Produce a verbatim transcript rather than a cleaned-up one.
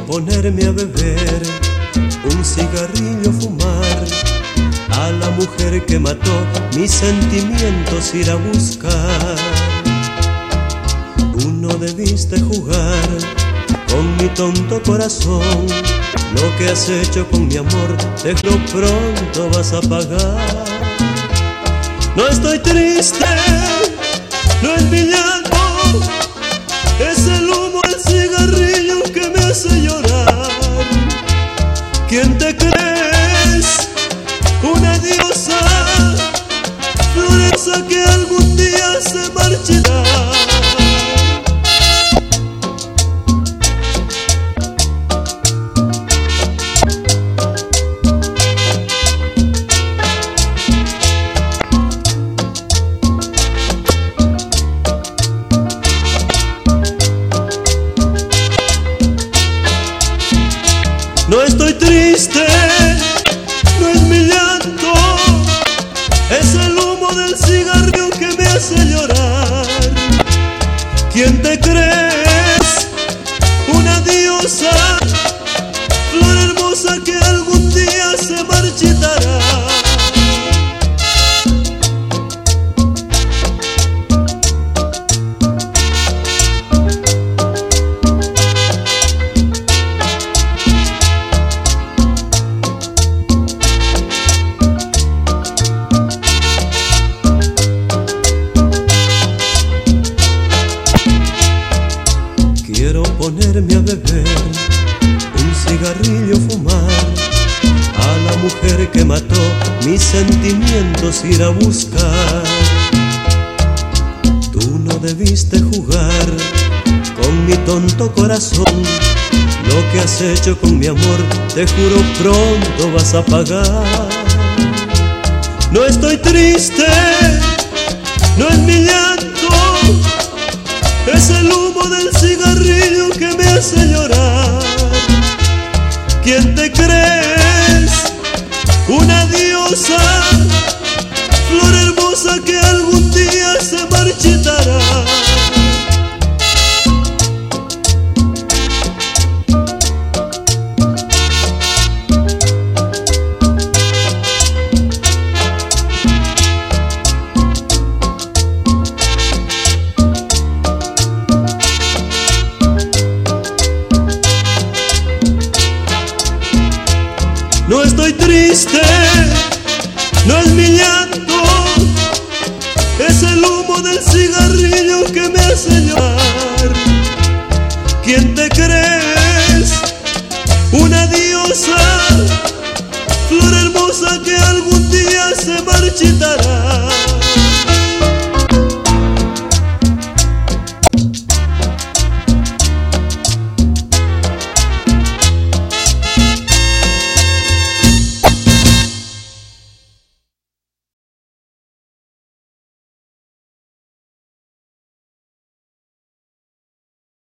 ponerme a beber, un cigarrillo fumar, a la mujer que mató mis sentimientos ir a buscar. Tú no debiste jugar con mi tonto corazón, lo que has hecho con mi amor, te lo pronto vas a pagar. No estoy triste, no es mi llanto, es el humo del cigarrillo que me hace llorar. ¿Quién te crees? Una diosa, floresa que algún día se marchirá. No estoy triste, no es mi llanto, es el humo del cigarrillo que me hace llorar. ¿Quién te crees? Una diosa, flor hermosa que algún día se marchitará. Quiero ponerme a beber, un cigarrillo fumar, a la mujer que mató mis sentimientos ir a buscar. Tú no debiste jugar con mi tonto corazón, lo que has hecho con mi amor, te juro pronto vas a pagar. No estoy triste, no es mi llanto, es el humo del cigarrillo que me hace llorar. ¿Quién te crees? Una diosa, flor hermosa que algún día se marchitará. No estoy triste, no es mi llanto, es el humo del cigarrillo que me hace llorar. ¿Quién te crees? Una diosa, flor hermosa que algún día se marchitará.